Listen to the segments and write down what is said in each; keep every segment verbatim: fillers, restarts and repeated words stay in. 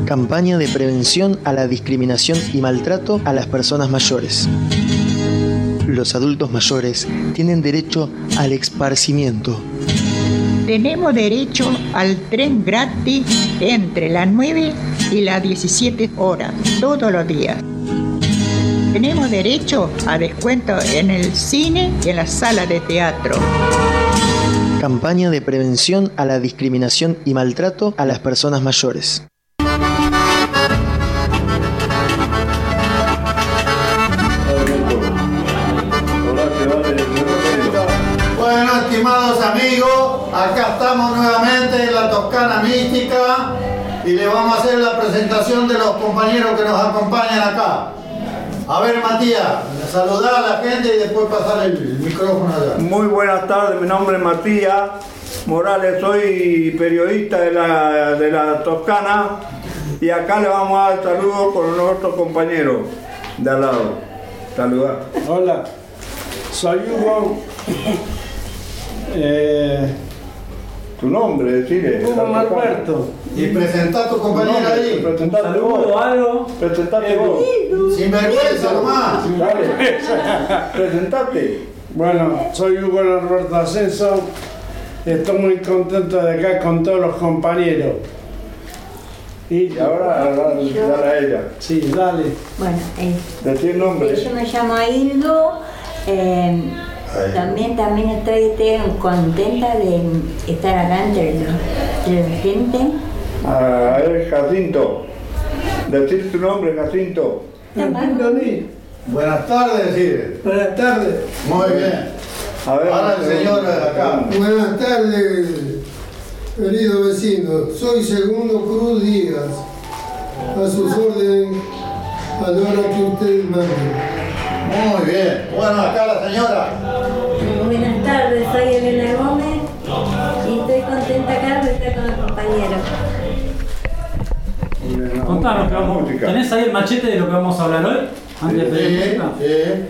Campaña de prevención a la discriminación y maltrato a las personas mayores. Los adultos mayores tienen derecho al esparcimiento. Tenemos derecho al tren gratis entre las nueve y las diecisiete horas, todos los días. Tenemos derecho a descuento en el cine y en las salas de teatro. Campaña de prevención a la discriminación y maltrato a las personas mayores. Bueno, estimados amigos, acá estamos nuevamente en la Toscana Mística y le vamos a hacer la presentación de los compañeros que nos acompañan acá. A ver, Matías, saludar a la gente y después pasar el micrófono allá. Muy buenas tardes, mi nombre es Matías Morales, soy periodista de la, de la Toscana y acá le vamos a dar saludos con nuestros compañeros de al lado. Saludar. Hola, soy Hugo. eh, Tu nombre, decile. Hugo Alberto. Y presentá a tu compañero ahí. Presentate vos. algo. Presentate vos. Sin vergüenza nomás. Dale. Presentate. Bueno, soy Hugo Alberto Ascenso. Estoy muy contento de acá con todos los compañeros. Y ahora dale a ella. Sí, dale. Bueno, eh, Decir nombre. yo me llamo Hildo. Eh, también, también estoy, estoy contenta de estar acá entre los- entre la gente. A ver, Jacinto. Decir tu nombre, Jacinto. Buenas tardes, decir. Buenas tardes. Muy bien. A ver, Ahora el señor de acá. Buenas tardes, querido vecino. Soy Segundo Cruz Díaz. A sus órdenes, a la hora que ustedes manden. Muy bien. Bueno, acá la señora. Buenas tardes, soy Elena Gómez y estoy contenta acá de estar con los compañeros. Contanos, que vamos, música. ¿tenés ahí el machete de lo que vamos a hablar hoy? Antes de Sí, música. sí.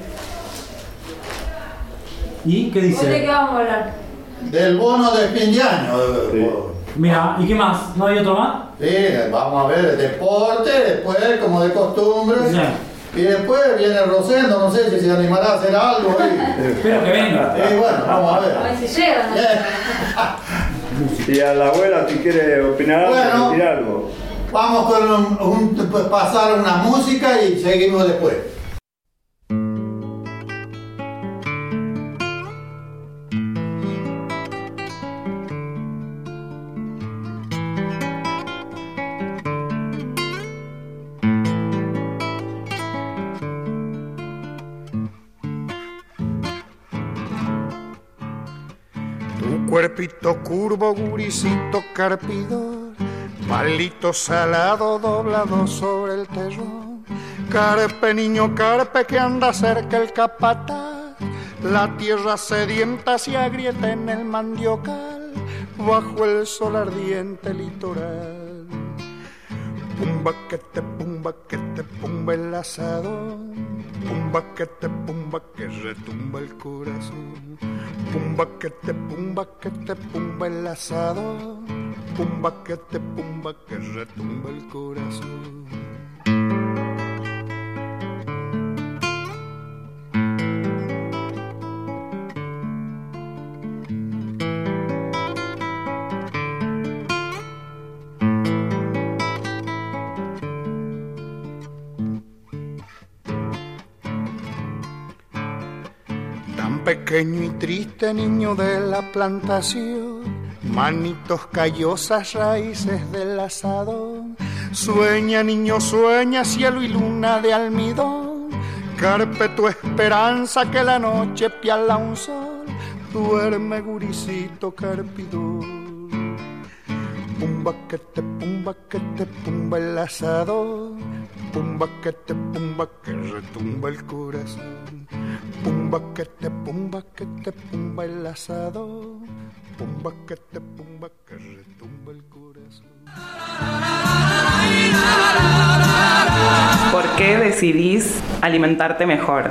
¿Y qué ¿De qué dice? vamos a hablar? Del bono de fin de año. Sí. Mira, ¿y qué más? ¿No hay otro más? Sí, vamos a ver el deporte, después, como de costumbre. Sí. Y después viene Rosendo, no sé si se animará a hacer algo ahí. Espero que venga. Y bueno, vamos a A ver. ver si llegan. Y a la abuela, si quiere opinar algo, Bueno. decir algo. Vamos con un, un- pues, pasar una música y seguimos después. Tu cuerpito curvo, guricito carpidor, palito salado doblado sobre el terrón. Carpe, niño carpe, que anda cerca el capataz. La tierra sedienta se agrieta en el mandiocal, bajo el sol ardiente litoral. Pumba que te pumba que te pumba el asador, pumba que te pumba que retumba el corazón. Pumba que te pumba que te pumba el asador, pumba que te pumba que retumba el corazón. Pequeño y triste niño de la plantación, manitos callosas, raíces del asadón. Sueña, niño, sueña, cielo y luna de almidón. Carpe tu esperanza que la noche piala un sol. Duerme, guricito carpidón. Pumba que te pumba que te pumba el asadón, pumba que te pumba que retumba el corazón. Pumba que te pumba que te pumba el asador, pumba que te pumba que retumba el corazón. ¿Por qué decidís alimentarte mejor?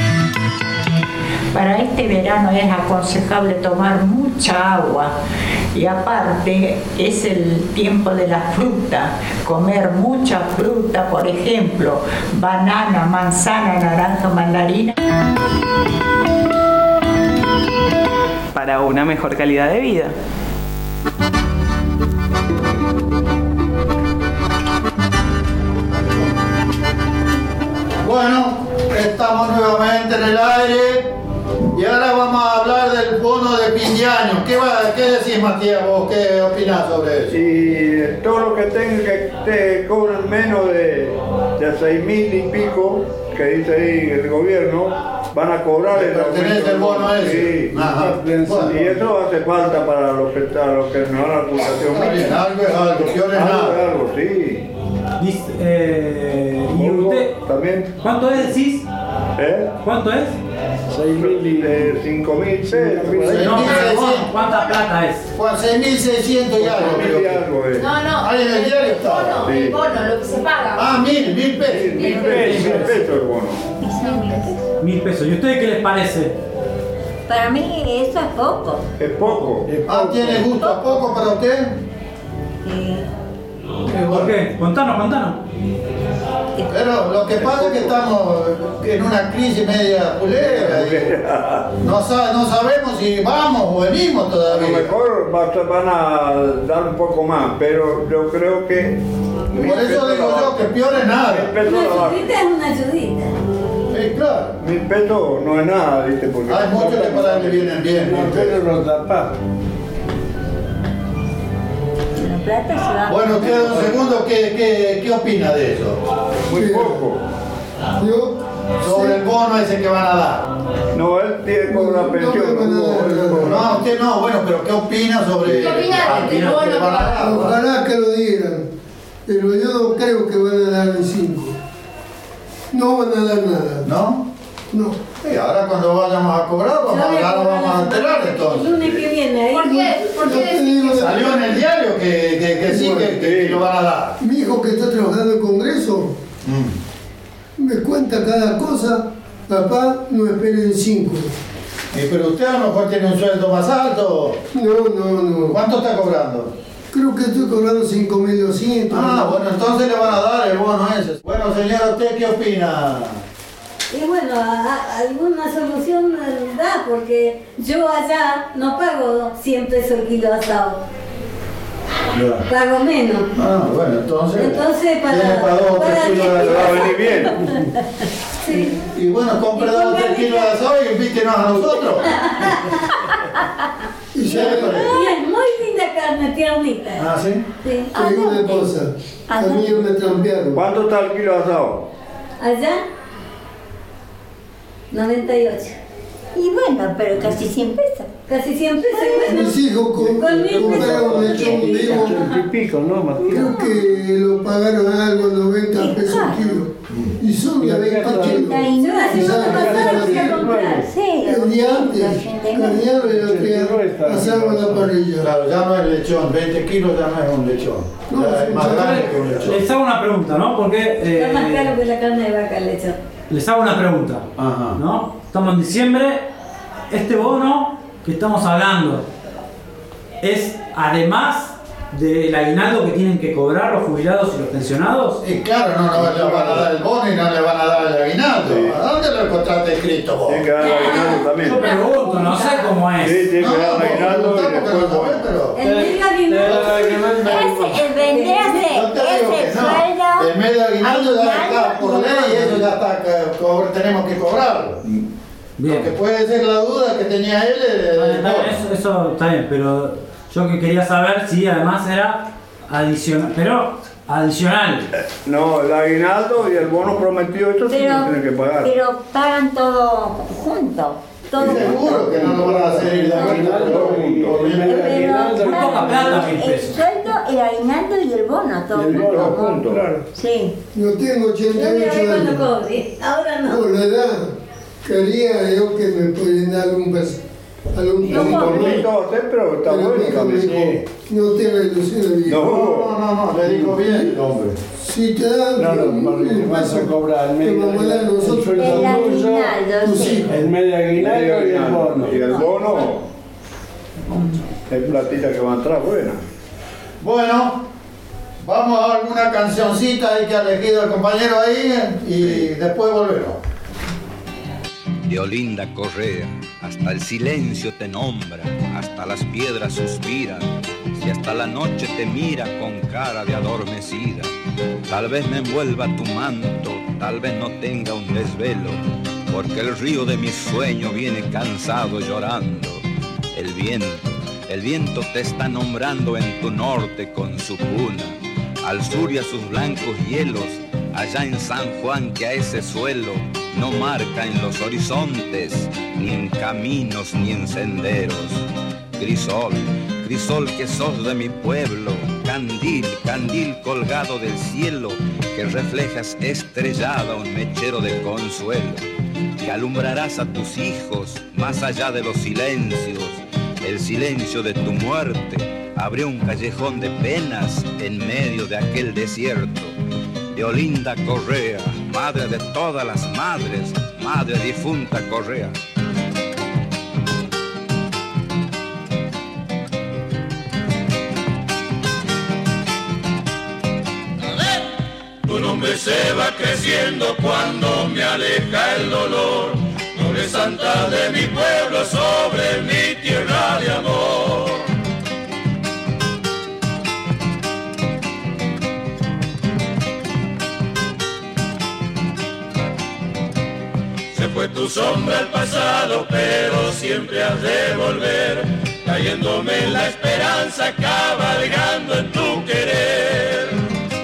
Para este verano es aconsejable tomar mucha agua Y aparte es el tiempo de la fruta, comer mucha fruta, por ejemplo, banana, manzana, naranja, mandarina. Para una mejor calidad de vida. Bueno, estamos nuevamente en el aire y ahora vamos a hablar del bono de fin de año. ¿Qué, va, qué decís, Matías, vos? ¿Qué opinás sobre eso? Y todo lo que tengan que te cobran menos de, de seis mil y pico, que dice ahí el gobierno, van a cobrar el ¿Pertenece el bono ese? Sí. Ajá. Bueno. Y eso hace falta para los que, a los que no dan la ocupación Está bien, algo es algo, peor es Algo nada. es algo, sí. Dice, eh, ¿y usted? También. ¿Cuánto es, decís? ¿Eh? ¿Cuánto es? seis mil y De cinco mil pesos. por ahí. No, pero bueno, ¿cuánta plata es? seis mil seiscientos y algo, Mil creo y que. algo es. No, no. Ahí en el diario el está. bono, Sí. el bono, lo que se paga. Ah, mil, mil pesos. Mil pesos, mil pesos el bono. Mil pesos. ¿Y a ustedes qué les parece? Para mí eso es poco. Es poco. Ah, ¿tiene gusto a poco para usted? Eh, ¿Por qué? Contanos, contanos. Pero lo que pasa es que estamos en una crisis media culera y no, sa- no sabemos si vamos o venimos A lo todavía. mejor va- van a dar un poco más, pero yo creo que... Por eso digo yo que peor es nada. Mil pesos una la baja. ayudita es una ayudita. Sí, claro. Mil pesos no es nada, ¿viste? Porque Hay muchos que para le vienen bien. no, mil pero pesos. lo tapás. La plata se va. Bueno, usted, don Segundo, ¿qué, qué, qué opina de eso? muy poco. Yo Sobre el bono ese que van a dar. No, él tiene como una No, pensión. no, no, no, no, no. No, usted no, bueno, pero ¿qué opina sobre ¿Qué opina al del final bono que que van a van a dar? ojalá que lo dieran, pero yo no creo que van a dar el cinco. No van a dar nada. ¿No? No. Y ahora cuando vayamos a cobrar, vamos, a- ya lo vamos a enterar El entonces. lunes que viene ahí. ¿Por qué? ¿Por Yo qué te decís digo, Salió en el diario que, que, que sí, que, que lo van a dar. mi hijo que está trabajando en el Congreso me cuenta cada cosa. Papá, no esperen cinco. Eh, pero usted a lo mejor tiene un sueldo más alto. No, no, no. ¿Cuánto está cobrando? Creo que estoy cobrando cinco mil doscientos. Ah, bueno, entonces le van a dar el bono ese. Bueno, señora, ¿usted qué opina? Y bueno, a- a- alguna solución eh, da, porque yo allá no pago cien pesos el kilo asado, pago menos. Ah, bueno, entonces. Entonces, para- tiene para dos o tres para kilos de que- Le va a asado. venir bien. Sí. Y bueno, compre dos o tres kilos de asado y invítenos a nosotros. Y Sí, ya pero- Y es muy linda carne, tiernita. Ah, ¿sí? Sí. te digo una cosa. A mí me trampearon. ¿Cuánto está el kilo de asado? Allá, noventa y ocho. Y bueno, pero casi cien pesos. Casi cien pesos. y bueno, Mis hijos com- Con mil compraron pesos. lechón vivo. Ochenta y pico, ¿no, Matías? Creo que lo pagaron algo, noventa pesos el kilo. Y son de veinte kilos. Yo la semana pasada fui a comprar. Sí, El día antes, ochenta y nueve. carnearon y lo que pasaron a la parrilla. Claro, ya no es lechón, veinte kilos ya no es un lechón. No, Ya es sí, más ya grande que un lechón. Les hago una pregunta, ¿no? Porque Está más eh, caro que la carne de vaca el lechón. les hago una pregunta, Ajá. ¿no? Estamos en diciembre, este bono que estamos hablando es además del aguinaldo que tienen que cobrar los jubilados y los pensionados. Y claro, no, no le van a dar el bono y no le van a dar el aguinaldo. Sí. ¿A dónde lo encontraste escrito vos? Tiene que dar el aguinaldo también. Yo pregunto, no sé cómo es. Sí, tiene No, que dar el vos aguinaldo y preguntá porque no después... sabés, pero... El medio aguinaldo. Ese, el vendría a ser Yo te digo ese que no. sueldo. El medio aguinaldo ya está aguinaldo por y ley y eso ya está, que co- tenemos que cobrarlo. Lo que Bien. puede ser la duda que tenía él es Vale, el está bien, bono. eso, eso está bien, pero yo que quería saber si además era adicional, pero adicional. No, el aguinaldo y el bono prometido, esto sí Pero, lo tienen que pagar. pero pagan todo junto. Todo Seguro junto. que no lo van a hacer ir de aguinaldo. Pero Muy poca plata, mil el pesos. sueldo, el aguinaldo y el bono, todo Y el bono junto. junto. Sí. Yo tengo Yo ochenta y voy a ocho ver cuando años. cobre. Ahora no. Por la edad, quería yo que me pudieran dar algún peso. Algún Un tornito va a hacer, pero está Pero mi bueno hijo me también. dijo, no tenga ilusiones, viejo. No, no, no, le digo bien el hombre. Si te dan Claro, un porque te vas a peso, cobrar el te medio vamos a dar el nosotros sueldo El tuyo, aguinaldo, tus sí. hijos. el medio aguinaldo y el bono. Y el bono, Hay platita que va a entrar buena. Bueno, vamos a alguna cancioncita ahí que ha elegido el compañero ahí y después volvemos. De Olinda Correa, hasta el silencio te nombra, hasta las piedras suspiran, si hasta la noche te mira con cara de adormecida. Tal vez me envuelva tu manto, tal vez no tenga un desvelo, porque el río de mis sueños viene cansado llorando. El viento, el viento te está nombrando en tu norte con su cuna, al sur y a sus blancos hielos, allá en San Juan que a ese suelo no marca en los horizontes, ni en caminos ni en senderos. Crisol, crisol que sos de mi pueblo, candil, candil colgado del cielo, que reflejas estrellada un mechero de consuelo, que alumbrarás a tus hijos más allá de los silencios. El silencio de tu muerte abrió un callejón de penas en medio de aquel desierto. De Olinda Correa, madre de todas las madres, madre difunta Correa. Tu nombre se va creciendo cuando me aleja el dolor. Noble santa de mi pueblo sobre mi tierra de amor. Se fue tu sombra al pasado, pero siempre has de volver, cayéndome en la esperanza, cabalgando en tu querer.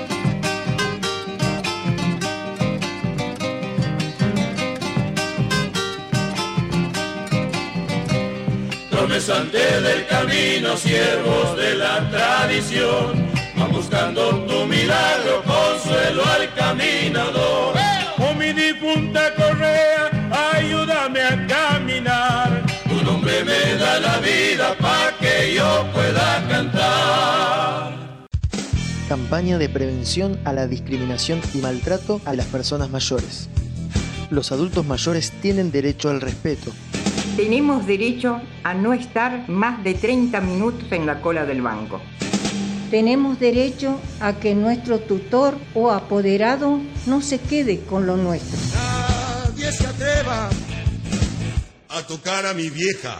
Promesante del camino, siervos de la tradición, van buscando tu milagro, consuelo al caminador. Oh mi difunta Correa, ayúdame a caminar. Tu nombre me da la vida para que yo pueda cantar. Campaña de prevención a la discriminación y maltrato a las personas mayores. Los adultos mayores tienen derecho al respeto. Tenemos derecho a no estar más de treinta minutos en la cola del banco. Tenemos derecho a que nuestro tutor o apoderado no se quede con lo nuestro. Nadie se atreva a tocar a mi vieja.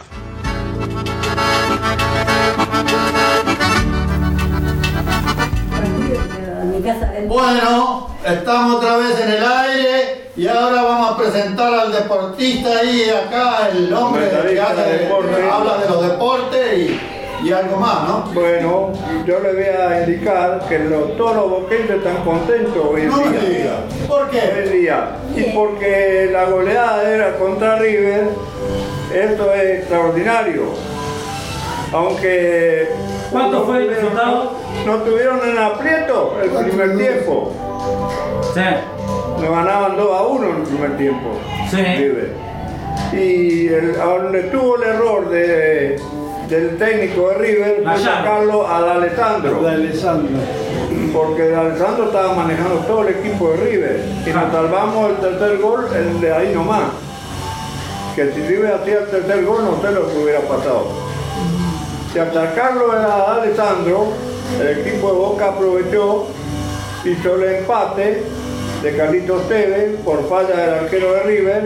Bueno, estamos otra vez en el aire y ahora vamos a presentar al deportista ahí acá, el hombre que hace, habla de los deportes y, y algo más, ¿no? Bueno, yo le voy a indicar que los, todos los boquenses están contentos hoy en no día. Me diga. ¿Por qué? Hoy en día. Y porque la goleada era contra River, esto es extraordinario. Aunque... ¿Cuánto fue el resultado? Nos tuvieron en aprieto el primer tiempo. Sí. Nos ganaban dos a uno en el primer tiempo. Sí. River. Y el, a donde tuvo el error de, del técnico de River fue sacarlo a D'Alessandro. D'Alessandro. Porque D'Alessandro estaba manejando todo el equipo de River. Y nos salvamos el tercer gol, el de ahí nomás. Que si River hacía el tercer gol, no sé lo que hubiera pasado. Si al sacarlo a D'Alessandro, el equipo de Boca aprovechó, hizo el empate de Carlitos Tevez por falla del arquero de River,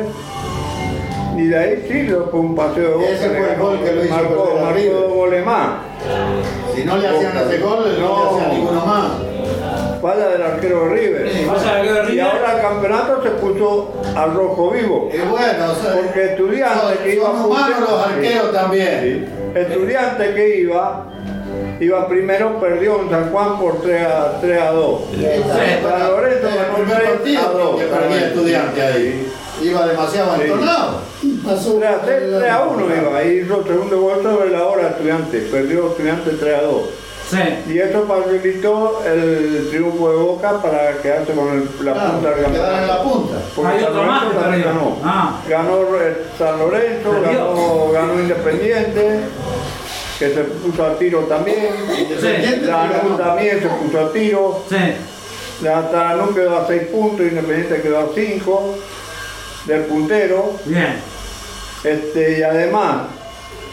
y de ahí sí lo fue un paseo de Boca. Ese fue el gol que lo hizo marcó, marcó dos goles más. Si no le hacían ese gol, no, no le hacían ninguno más. Falla del arquero de River. Sí, falla del arquero de River. Y ahora el campeonato se puso al rojo vivo. Y bueno, o sea, porque Estudiantes que iba son humanos los arqueros sí, también. Sí. Estudiantes que iba, iba primero, perdió en San Juan por tres a dos. Sí, San Lorenzo ganó el primer partido que perdía Estudiantes ahí. Iba demasiado entornado. Pasó tres a uno iba, ahí hizo segundo gol sobre la hora Estudiantes, perdió Estudiantes tres a dos. Sí. Y eso facilitó el triunfo de Boca para quedarse con el, la claro, punta del campeonato. Quedar en la punta. Porque hay San otro Lorenzo más que también perdió. ganó. Ah. Ganó San Lorenzo, ganó, ganó Independiente, que se puso a tiro también. Sí. Lanús también se puso a tiro. Sí. Lanús quedó a seis puntos, Independiente quedó a cinco del puntero. Bien. Este, y además,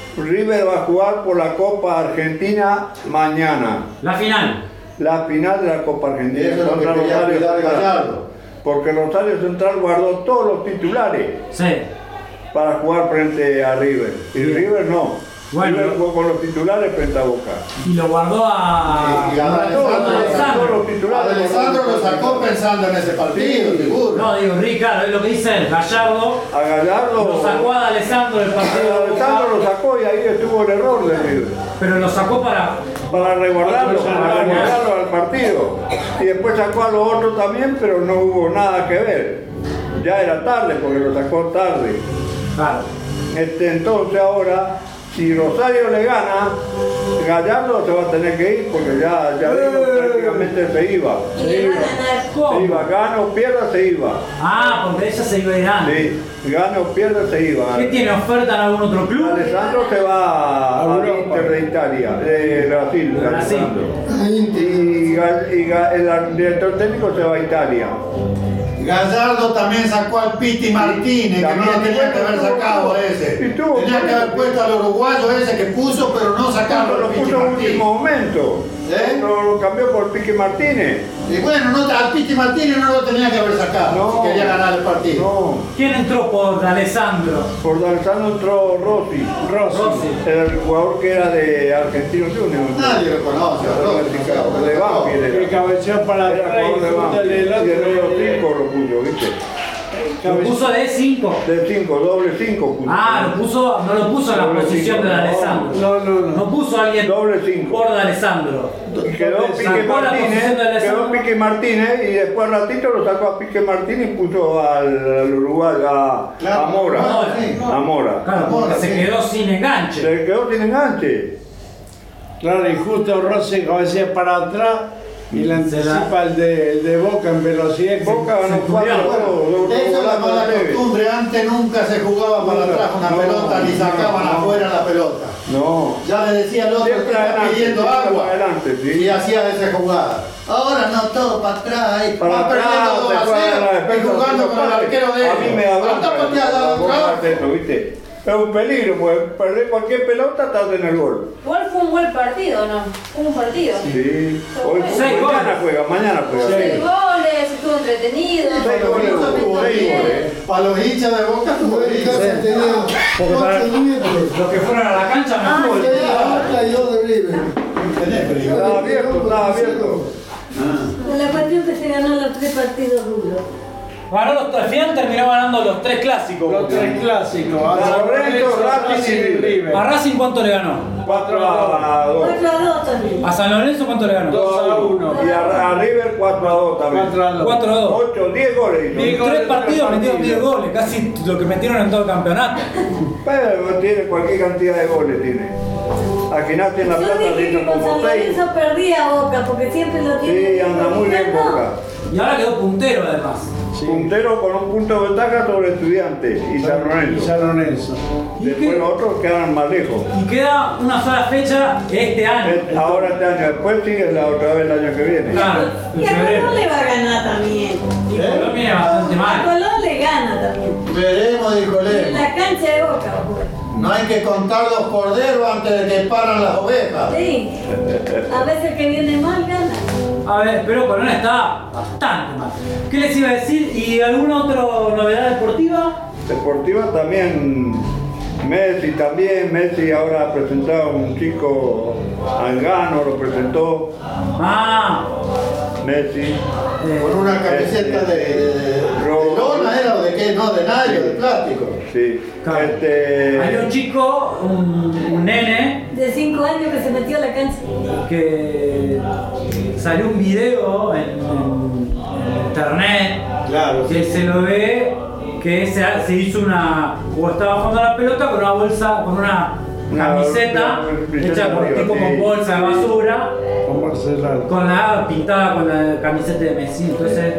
River va a jugar por la Copa Argentina mañana. La final. La final de la Copa Argentina. Eso es lo que contra quería Rosario cuidar Central. Gallardo. Porque Rosario Central guardó todos los titulares Sí. para jugar frente a River. Y Bien. River no. Bueno. River jugó con los titulares frente a Boca. Y lo guardó a. Y a Alessandro, Todos Alessandro. los titulares. Alessandro lo sacó pensando en ese partido, seguro. No, digo, Ricardo, es lo que dice él. Gallardo A Gallardo. lo sacó a Alessandro del partido de Boca, Alessandro lo sacó y ahí estuvo el error de River. pero lo sacó para. Para resguardarlo, para resguardarlo al partido. Y después sacó a los otros también, pero no hubo nada que ver. Ya era tarde porque lo sacó tarde. Claro. Este, entonces ahora, si Rosario le gana, Gallardo se va a tener que ir porque ya, ya digo, prácticamente se iba. Y le va a ganar. Se ¿Cómo? iba, gana o pierda, se iba. Ah, porque ella se iba a ir antes. Sí, gana o pierda, se iba. ¿Qué tiene oferta en algún otro club? Alessandro se va a Inter de Italia, de Brasil, De Brasil. Alessandro. A Inter. Y, Ga- y Ga- el director técnico se va a Italia. Gallardo también sacó al Piti Martínez, que no También, lo tenía que haber bueno, sacado tuvo- ese. y tuvo- Tenía que haber puesto al uruguayo ese que puso, pero no sacarlo Lo al Piti puso en Martínez. último momento. ¿Eh? Lo, lo cambió por Pique Martínez. Y bueno, no, al Piti Martínez no lo tenía que haber sacado No. si quería ganar el partido. No, ¿Quién entró por Alessandro? por Alessandro entró Rossi. Rossi. Era el jugador que era de Argentino Junior. Nadie lo conoce, a Rossi, no sé, De Banfield Que era. cabeceó para Era atrás y jugador de júntale el Banfield. Y el número otro. cinco lo puso, ¿viste? Lo puso de cinco. De cinco, doble cinco puso. Ah, lo puso, no lo puso en la Doble posición cinco. de Alessandro. No, no, no. No puso a alguien Doble cinco. por de Alessandro. Quedó Pique Sacó la Martínez, posición de Alessandro. quedó Pique Martínez y después ratito lo sacó a Pique Martínez y puso al, al Uruguay a, Claro, a Mora. Mora, sí. A Mora. Claro, porque Ahora se sí. quedó sin enganche. Se quedó sin enganche. Claro, y justo Rossi cabecea para atrás y le anticipa el de, el de Boca en velocidad. que Boca se ganó cubrió. cuatro. Esa es la mala costumbre, antes nunca se jugaba para atrás una No, pelota ni no, sacaban no. afuera la pelota. No. Ya le decía al otro que Siempre está adelante, pidiendo siempre agua adelante, sí. y hacía esa jugada. Ahora no, todo para atrás, ahí, Para va atrás, perdiendo dos a se fue a la cero y defensa, jugando no con el pare. arquero de A mí me da ellos. bronca. ¿Cuántas pateadas la dado boca atrás? de esto, ¿viste? Es un peligro, porque perder cualquier pelota estás en el gol. Igual fue un buen partido, ¿no? Fue un partido. Sí. Hoy, Seis mañana goles. juega, mañana juega. Seis goles, estuvo entretenido. Seis goles, Estuvo tuvo seis bien. goles. Para los hinchas de Boca tuvo Bueno, seis. casi tenía Porque para- ocho metros. Los que fueron a la cancha Ah, no Tenía Boca y dos de River. ¿Entendés? Pero yo- Estaba abierto, estaba abierto. La cuestión que se ganó los tres partidos duros. Ganó los al final terminó ganando los tres clásicos. Los tres clásicos. a San San Lorenzo, Lorenzo, Racing y River. ¿A Racing cuánto le ganó? cuatro a dos. cuatro a dos también. ¿A San Lorenzo cuánto le ganó? dos a uno. Y a, a River cuatro a dos también. cuatro a dos. cuatro a dos. ocho, diez goles. hizo. Diez En goles, tres partidos tres metieron diez partidos. goles, casi lo que metieron en todo el campeonato. Pero tiene cualquier cantidad de goles. Tiene. A Gimnasia en La Yo Plata dije hizo que con como San seis. Lorenzo perdía Boca porque siempre lo tiene. Sí, anda muy bien Boca. Y ahora quedó puntero además. Puntero con un punto de ventaja sobre Estudiantes y San Y Lorenzo. San Lorenzo. ¿Y Después qué? los otros quedan más lejos. Y queda una sola fecha este año. Es- Ahora este año, después sigue la otra vez el año que viene. Claro, Y en a febrero. Colón le va a ganar también. Y Colón viene bastante A mal. Colón le gana también. Veremos, dijo En Lema. la cancha de Boca va a jugar. No hay que contar los corderos antes de que paran las ovejas. Sí. A veces que viene mal gana. A ver, pero Colón está bastante mal. ¿Qué les iba a decir? ¿Y alguna otra novedad deportiva? Deportiva también, Messi también, Messi ahora ha presentado a un chico Angano, lo presentó Ah, Messi. eh, Con una camiseta de, de, de lona era o de qué, no, de nylon, de plástico. Sí, claro. este, Hay un chico, un, un nene, De cinco años que se metió a la cancha. que salió un video en, en- en internet Claro. que se lo ve que se, ha- se hizo una, o estaba jugando a la pelota con una bolsa, con una Una- camiseta una camiseta hecha por arriba, tipo sí. con bolsa de basura, Con Barcelona. con la pintada con la camiseta de Messi. Entonces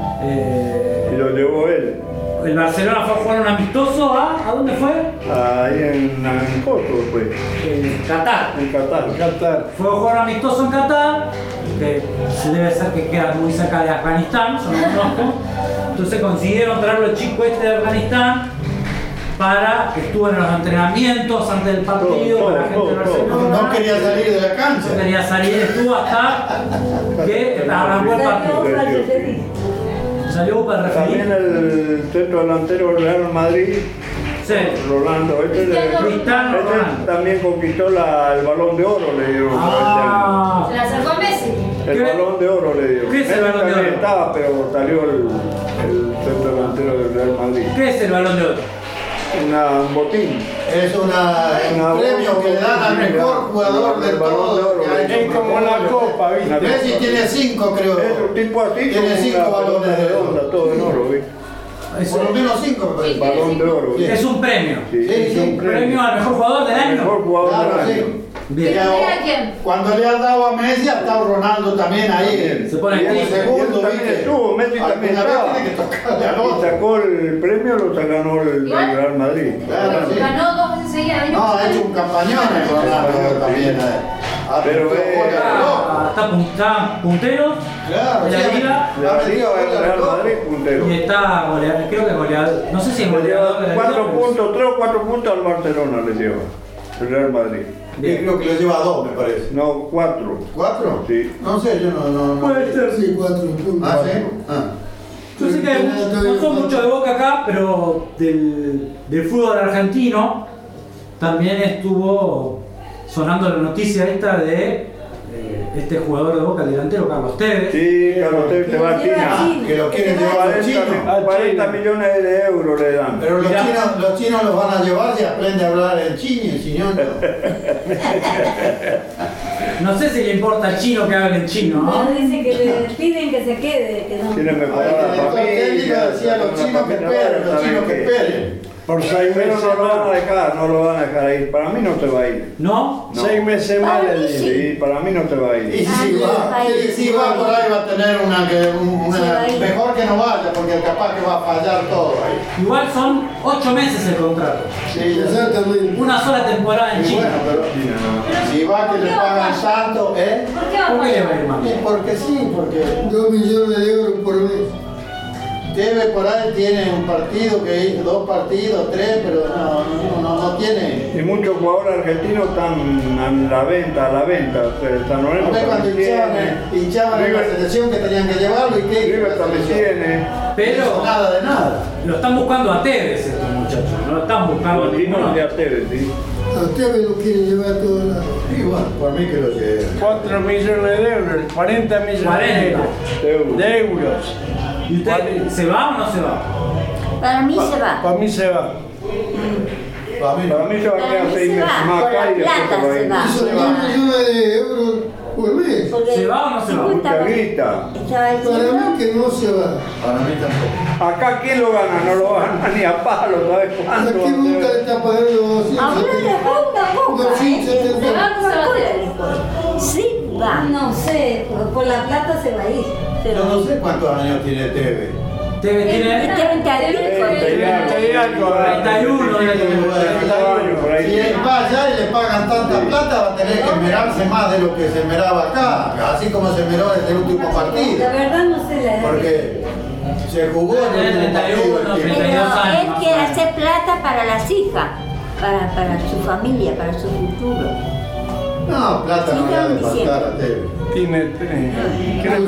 eh, y lo llevó él, el Barcelona fue a jugar un amistoso a, ¿a dónde fue? ahí en, en Kosovo, pues, En Qatar. en Qatar. Qatar. Fue a jugar un amistoso en Qatar, que se debe ser que queda muy cerca de Afganistán, yo no conozco. Entonces consiguieron traer los chicos este de Afganistán para que estuvo en los entrenamientos antes del partido, Todo, con la todo, gente de todo, Barcelona. todo. No quería salir de la cancha. No quería salir, estuvo hasta que arrancó el partido. Salió para el También el centro delantero del Real Madrid, sí. Rolando, este, Cristiano este Ronaldo. también conquistó la, el Balón de Oro, le dieron. Ah. Se la sacó a Messi. El Balón de Oro le dieron. ¿Qué es el Messi Balón de también Oro? estaba, pero salió el, el centro delantero del Real Madrid. ¿Qué es el Balón de Oro? Una, un botín. Es una, Una un premio que le dan al botín, mejor jugador de el Balón de todo. Oro. Es como la copa, ¿viste? Messi tiene cinco, creo. Es un tipo así, Tiene con cinco una balones de oro. redonda, todo en oro, ¿viste? Por lo menos cinco, me parece. Balón de Oro. Sí. Es un premio. Sí, Sí, es sí. un Premio al mejor jugador del El año. mejor jugador Claro, del año. sí. Bien. ¿Quién le da quién? Cuando le han dado a Messi, ha estado Ronaldo también ahí. Se pone Y él- aquí. el segundo, y él también ¿viste? estuvo, Messi también Alguna vez estaba. tiene que tocarle al Y otro. sacó el premio, lo ganó el, el Igual. Real Madrid. Claro, sí. Ganó dos veces seguidas. No, ha hecho un campañón el Ronaldo también. eh. Ha Pero, metido eh, goles a lo loco. Ah, está, pun- está puntero Claro, de la sí, liga De la Liga va el Real Madrid puntero. y está goleador, creo que goleador, no sé si es Le goleador de lleva la cuatro liga. pero- puntos, tres o cuatro puntos al Barcelona le lleva. El Real Madrid. Yo creo que le lleva dos, me parece. No, cuatro. ¿Cuatro? Sí. No sé, yo no. no, no. Puede ser. Sí, cuatro puntos. Ah, sí. Ah. Yo sé que hay mucho- no son mucho de Boca acá, pero del, del fútbol argentino también estuvo sonando la noticia esta de eh, este jugador de Boca, el delantero Carlos Tevez. Sí, Carlos Tevez se va a China. Que lo quieren llevar los chinos. cuarenta, cuarenta millones de euros le dan. Pero los Mirá. chinos, los chinos los van a llevar si aprende a hablar el chino, el chino no. No sé si le importa al chino que hable en chino, ¿no? Pero dice que le piden que se quede, que no. Tiene mejor Ay, la el director técnico familia. decía a los chinos que esperen, los chinos que esperen. Por seis Pero meses no lo van a más. dejar, no lo van a dejar ahí. Para mí no se va a ir. ¿No? No. Seis meses más le digo. Sí, para mí no se va a Y ir. si va, y si va por ahí va a tener una que un- Se va una, a ir. mejor que no vaya, porque capaz que va a fallar todo ahí. Igual son ocho meses el contrato. Sí, Exactamente. Una sola temporada en y China. bueno, pero si va que le pagan tanto, ¿eh? ¿Por qué va a ¿Por qué le va a fallar? ir mal? Y porque sí, porque Dos millones de euros por mes. Tevez por ahí tiene un partido que hizo, dos partidos, tres, pero no, no, no, no tiene. Y muchos jugadores argentinos están a la venta, a la venta. O sea, San A Lorenzo ver cuando también hinchaban, tiene. hinchaban en la River- selección que tenían que llevarlo y qué. River también tiene. Pero Nada de nada. lo están buscando a Tevez estos muchachos, no lo están buscando a Los ninguno. tipos de Tevez, sí. A ustedes lo quieren llevar a todos lados. Y bueno, por mí que lo lleve. Cuatro millones de euros, cuarenta millones de cuarenta. euros. De euros. ¿Y usted se va o no se va? Para mí se va. Para mí se va. Para mí Para mí se va a Para quedar mí seis se meses va, más por acá la y después se plata va a se ir. va. Son se dos va. millones de euros por mes. Porque ¿Se va o no se va? supuestamente Mucha guita. estaba Para diciendo mí que no se va. Para mí tampoco. Acá, ¿quién lo gana? No lo gana ni a palo, ¿sabes cuánto? Aquí nunca le está pagando ahora le falta poco. doscientos ¿Se setenta. va o se va a quedar? Sí, va. No sé, por- por la plata se va a ir. Yo no sé cuántos años tiene Tevez. Tevez tiene Este treinta y pico. treinta y uno. por ahí. Si él va allá y le pagan tanta plata, va a tener que esmerarse más de lo que se esmeraba acá, así como se esmeró en el último partido. La verdad no sé la edad. Porque se jugó en el último treinta y uno, partido. el treinta y tiempo. dos Pero años, él más quiere o menos. hacer plata para las hijas, para, para su familia, para su futuro. No, plata no le ha de faltar a Tevez. Tiene. eh, Plata,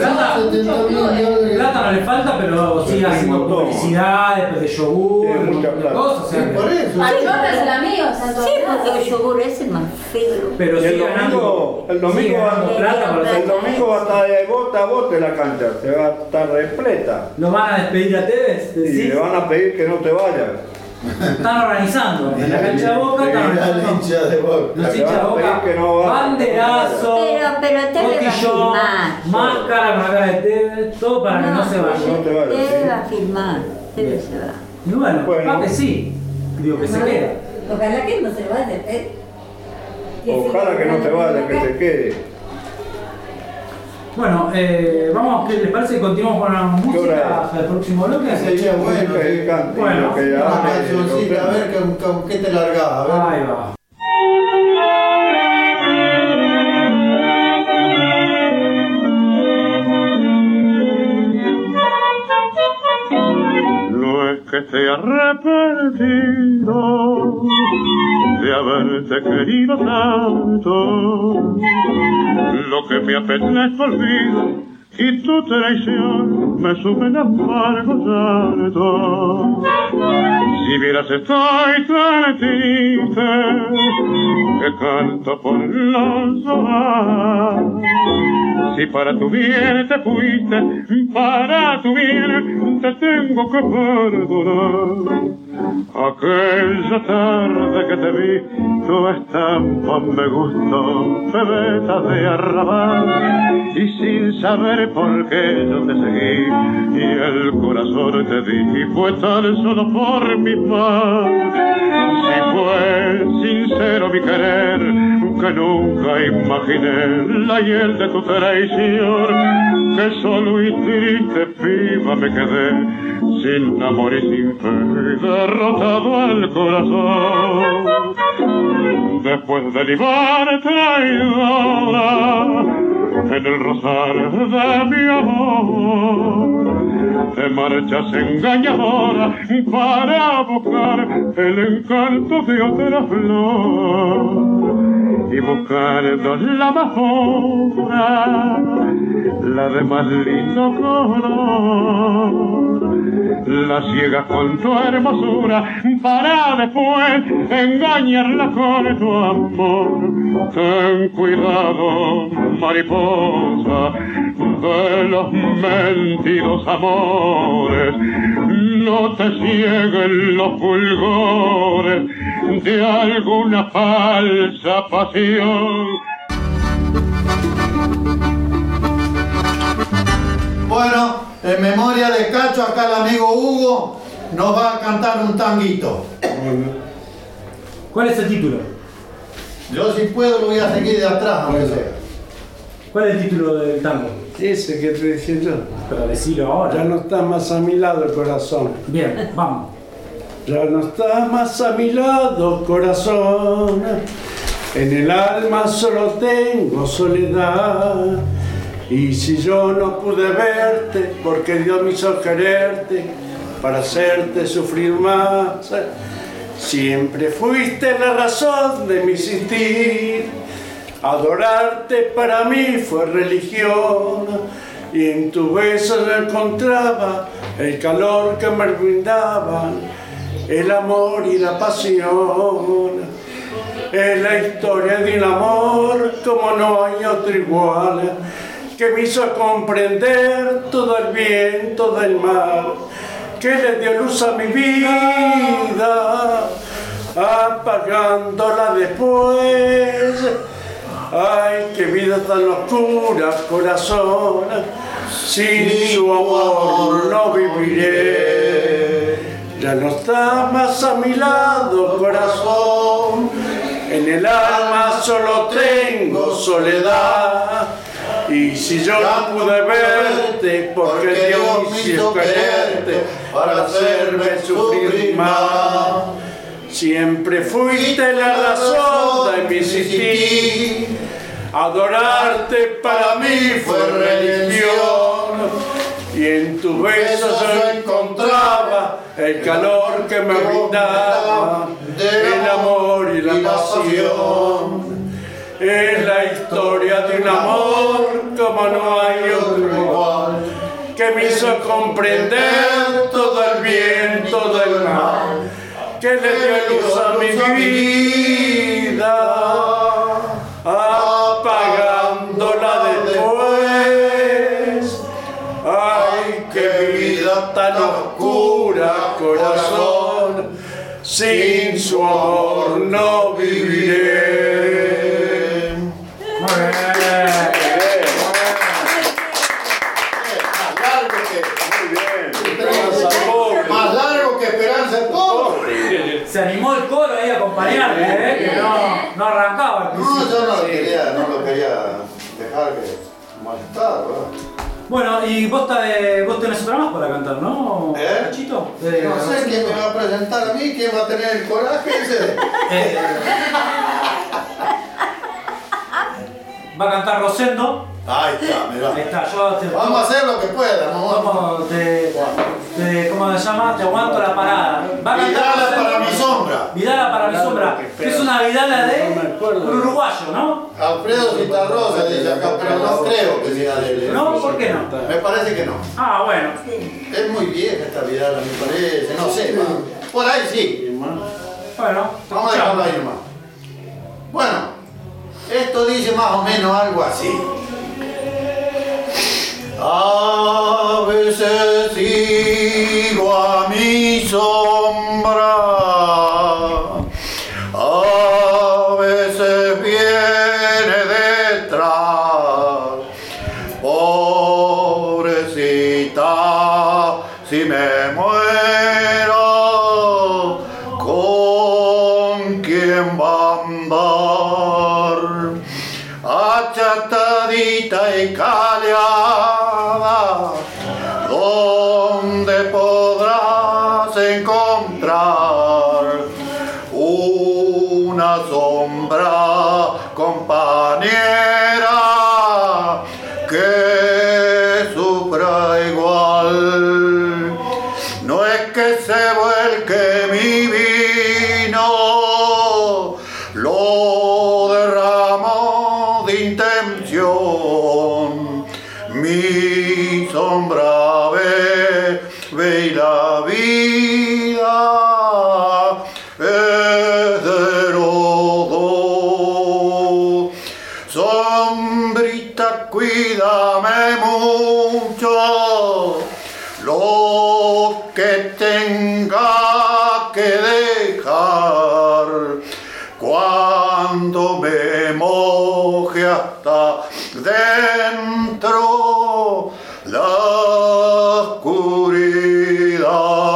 plata no le falta, pero sigue haciendo todo. publicidades de yogur, Tiene mucha de plata. cosas. o sea, Sí, por eso. Al norte es el amigo, Santo Sí, Domingo. porque el yogur es el más feo. Pero Y el sigue ganando. domingo, el sigue domingo, ganando va, plata para el domingo va a estar de bota a bote la cancha, se va a estar repleta. ¿Lo van a despedir a Tevez? Y ¿Decís? le van a pedir que no te vayas. Están organizando. En la cancha de Boca están La organizando. hincha de Boca. Los Le hinchas de van a Boca, pedir que no vaya. banderazo, Pero, pero te va a cotillón, filmar. máscara con la cara de Tevez, todo para que no se vaya. No te vayas, Debe sí. va a filmar. Debe se va. Y bueno, Bueno. capaz que sí. Digo que se queda. Ojalá que no se vaya, ¿eh? Ojalá que no te vayas, que se quede. Bueno, eh, vamos, ¿qué les parece que continuamos con la música hasta el próximo bloque? Sería bueno. Que cante, Bueno, que Una hable, cancioncita, a ver con, con qué te largás. A ver. Ahí va. No es que esté arrepentido de haberte querido tanto. Lo que me apena es tu olvido y tu traición me suben amargo llanto. Si vieras estoy tan triste que canto por los demás. Si para tu bien te fuiste, para tu bien te tengo que perdonar. Aquella tarde que te vi, tu estampa me gustó, bebeta de arrabal, y sin saber por qué yo te seguí, y el corazón te di, y fue tan solo por mi paz. Si fue sincero mi querer, que nunca imaginé la hiel de tu traición, que solo y triste viva me quedé, sin amor y sin fe, derrotado al corazón. Después de libar traidora en el rosal de mi amor, te marchas engañadora para buscar el encanto de otra flor, y buscando la más pura, la de más lindo color, la ciegas con tu hermosura para después engañarla con tu amor. Ten cuidado, mariposa, de los mentidos amores, no te cieguen los fulgores de alguna falsa pasión. Bueno, en memoria de Cacho, acá el amigo Hugo nos va a cantar un tanguito. ¿Cuál es el título? Yo si puedo lo voy a seguir de atrás, aunque sea. ¿Cuál es el título del tango? Ese que te dije yo. Pero decilo ahora. Ya no está más a mi lado el corazón. Bien, vamos. Ya no está más a mi lado, corazón. En el alma solo tengo soledad. Y si yo no pude verte, porque Dios me hizo quererte, para hacerte sufrir más. Siempre fuiste la razón de mi existir. Adorarte para mí fue religión. Y en tu beso yo encontraba el calor que me brindaban, el amor y la pasión. Es la historia de un amor como no hay otro igual, que me hizo comprender todo el bien, todo el mal, que le dio luz a mi vida, apagándola después. Ay, qué vida tan oscura, corazón, sin su amor no viviré. Ya no está más a mi lado, corazón, en el alma solo tengo soledad. Y si yo no pude verte, porque Dios me hizo quererte, para hacerme sufrir más. Siempre fuiste la razón de mi existir. Adorarte para mí fue religión. Y en tu beso yo encontraba el calor que me brindaba, el amor y la pasión. Es la historia de un amor como no hay otro igual, que me hizo comprender todo el bien, todo el mal, que le dio luz a mi vida, apagándola después. Ay, qué vida tan oscura, corazón, sin su amor no viviré. Más largo que Esperanza el Pobre. Se animó el coro ahí a acompañarme, ¿eh? Que no, no arrancaba. No, yo no lo quería, no lo quería dejar que molestar, ¿verdad? Bueno, y vos, te, vos tenés otra más para cantar, ¿no? ¿Eh? Chito? Eh, no sé quién me va a presentar a mí, quién va a tener el coraje ese. Eh, va a cantar Rosendo. Ahí está, mirá. Ahí está, yo te, Vamos a hacer lo que pueda, ¿no? ¿Cómo te, te, ¿cómo se llama? Te aguanto la parada. Va a cantar Vidala para mi sombra. Vidala para mi sombra. Que es una vidala de un uruguayo, ¿no? Alfredo Citarrosa dice acá, pero no creo que sea de él. ¿No? ¿Por qué no? Me parece que no. Ah, bueno. Es muy vieja esta vidala, me parece. No sé, ¿no? Por ahí sí. Bueno, vamos a dejarlo ahí nomás. Bueno, esto dice más o menos algo así. A veces sigo a mi sombra, a veces viene detrás, pobrecita, si me muero, ¿con quién va a andar? Achatadita y caleada, ¿dónde podrás encontrar una sombra compañera que sufra igual? No es que se vuelque mi vino, lo derramo de intención, mi sombra ve, ve y la vida es de los dos. Sombrita, cuídame mucho, lo que tenga que dejar, cuando me moje hasta dentro la oscuridad.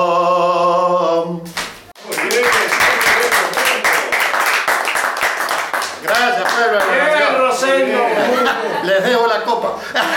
Gracias, pueblo. Bien, Rosendo. Les debo la copa.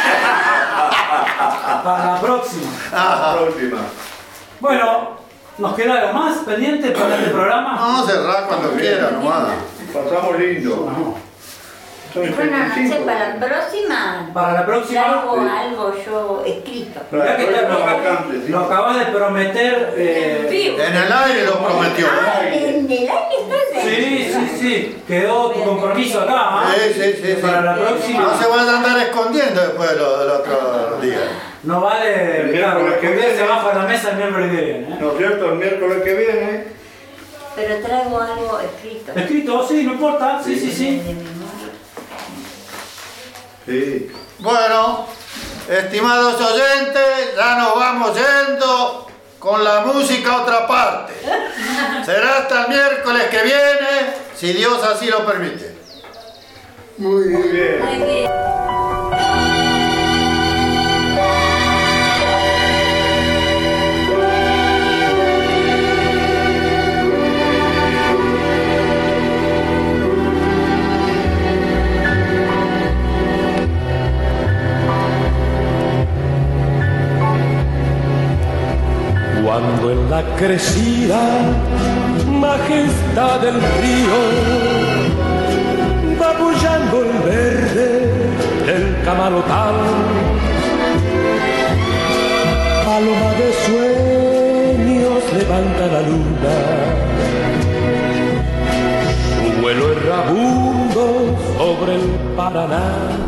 Para la próxima. Ajá. Próxima. Bueno, ¿nos queda algo más pendiente para este programa? Vamos a cerrar cuando quiera nomás. Pasamos lindo. Bueno, no sé, para la próxima. Para la próxima. Traigo Sí. algo yo escrito. Mirá que te- lo, lo acabas de prometer. eh, En el aire lo prometió. Ah, en el aire está. Sí, sí, sí. Quedó tu compromiso acá. ¿ah? Sí, sí, sí, sí. Para la próxima. No se van a andar escondiendo después de lo del otro día. No vale, El claro, miércoles que esconderse viene. abajo de la mesa el miércoles que viene. ¿eh? ¿No es cierto? El miércoles que viene. Pero traigo algo escrito. Escrito, sí, no importa. Sí, sí, sí. Sí. Bueno, estimados oyentes, ya nos vamos yendo con la música a otra parte. Será hasta el miércoles que viene, si Dios así lo permite. Muy bien. Muy bien. Cuando en la crecida majestad del río va bullando el verde del camalotal, paloma de sueños levanta la luna, su vuelo errabundo sobre el Paraná.